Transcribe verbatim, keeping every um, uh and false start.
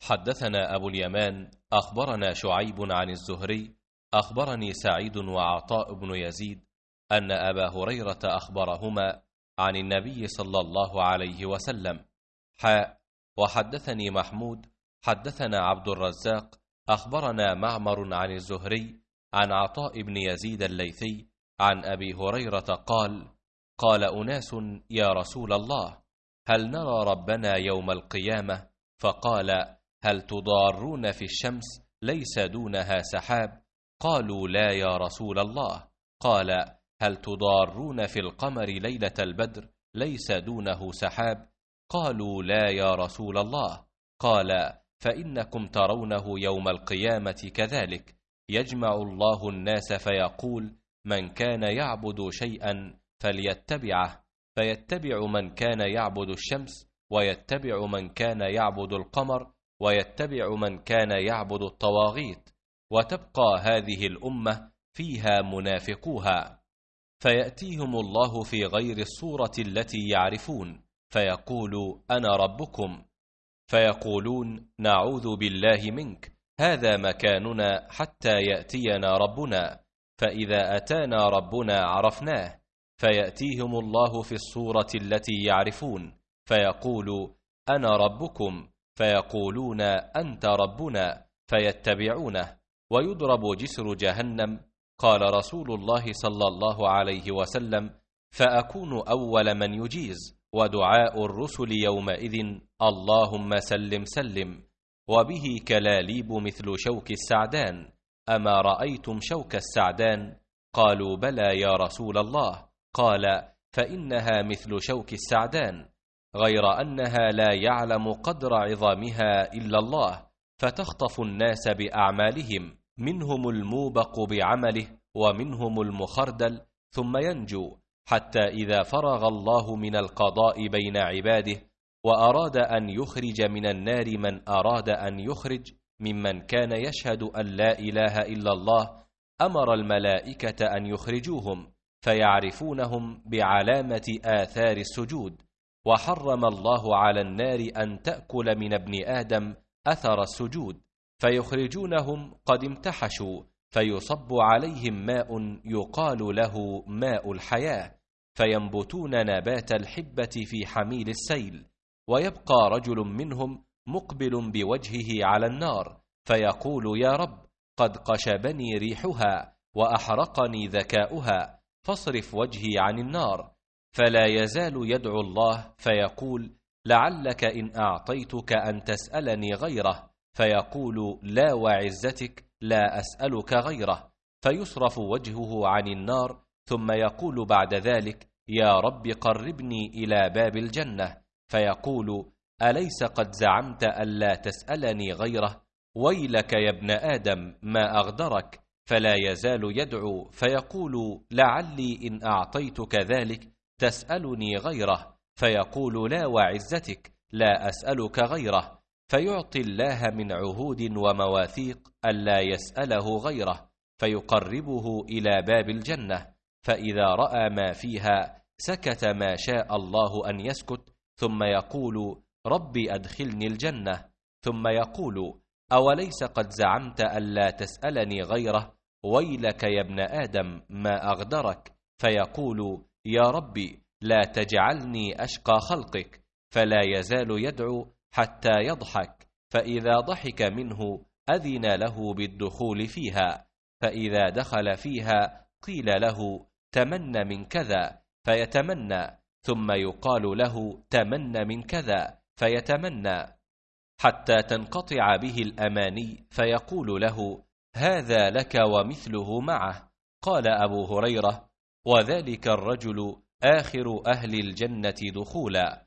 حدثنا أبو اليمان أخبرنا شعيب عن الزهري أخبرني سعيد وعطاء بن يزيد أن أبا هريرة أخبرهما عن النبي صلى الله عليه وسلم. حاء وحدثني محمود حدثنا عبد الرزاق أخبرنا معمر عن الزهري عن عطاء بن يزيد الليثي عن أبي هريرة قال: قال أناس: يا رسول الله، هل نرى ربنا يوم القيامة؟ فقال: هل تضارون في الشمس ليس دونها سحاب؟ قالوا: لا يا رسول الله. قال: هل تضارون في القمر ليلة البدر ليس دونه سحاب؟ قالوا: لا يا رسول الله. قال: فإنكم ترونه يوم القيامة كذلك، يجمع الله الناس فيقول: من كان يعبد شيئا فليتبعه، فيتبع من كان يعبد الشمس، ويتبع من كان يعبد القمر، ويتبع من كان يعبد الطواغيت، وتبقى هذه الأمة فيها منافقوها، فيأتيهم الله في غير الصورة التي يعرفون، فيقول: أنا ربكم، فيقولون: نعوذ بالله منك، هذا مكاننا حتى يأتينا ربنا، فإذا أتانا ربنا عرفناه، فيأتيهم الله في الصورة التي يعرفون، فيقول: أنا ربكم، فيقولون: أنت ربنا، فيتبعونه، ويضرب جسر جهنم. قال رسول الله صلى الله عليه وسلم: فأكون أول من يجيز، ودعاء الرسل يومئذ: اللهم سلم سلم، وبه كلاليب مثل شوك السعدان. أما رأيتم شوك السعدان؟ قالوا: بلى يا رسول الله. قال: فإنها مثل شوك السعدان، غير أنها لا يعلم قدر عظامها إلا الله، فتخطف الناس بأعمالهم، منهم الموبق بعمله، ومنهم المخردل، ثم ينجو، حتى إذا فرغ الله من القضاء بين عباده وأراد أن يخرج من النار من أراد أن يخرج ممن كان يشهد أن لا إله إلا الله، أمر الملائكة أن يخرجوهم، فيعرفونهم بعلامة آثار السجود. وحرم الله على النار أن تأكل من ابن آدم أثر السجود، فيخرجونهم قد امتحشوا، فيصب عليهم ماء يقال له ماء الحياة، فينبتون نبات الحبة في حميل السيل، ويبقى رجل منهم مقبل بوجهه على النار، فيقول: يا رب، قد قشبني ريحها وأحرقني ذكاؤها، فاصرف وجهي عن النار. فلا يزال يدعو الله، فيقول: لعلك إن أعطيتك أن تسألني غيره، فيقول: لا وعزتك لا أسألك غيره، فيصرف وجهه عن النار، ثم يقول بعد ذلك: يا رب قربني إلى باب الجنة، فيقول: أليس قد زعمت ألا تسألني غيره؟ ويلك يا ابن آدم، ما أغدرك. فلا يزال يدعو، فيقول: لعلي إن أعطيتك ذلك تسألني غيره، فيقول: لا وعزتك لا أسألك غيره، فيعطي الله من عهود ومواثيق ألا يسأله غيره، فيقربه إلى باب الجنة، فإذا رأى ما فيها سكت ما شاء الله أن يسكت، ثم يقول: ربي أدخلني الجنة، ثم يقول: أوليس قد زعمت ألا تسألني غيره؟ ويلك يا ابن آدم، ما أغدرك. فيقول: يا ربي لا تجعلني أشقى خلقك. فلا يزال يدعو حتى يضحك، فإذا ضحك منه أذن له بالدخول فيها، فإذا دخل فيها قيل له: تمن من كذا، فيتمنى، ثم يقال له: تمن من كذا، فيتمنى، حتى تنقطع به الأماني، فيقول له: هذا لك ومثله معه. قال أبو هريرة: وذلك الرجل آخر أهل الجنة دخولا.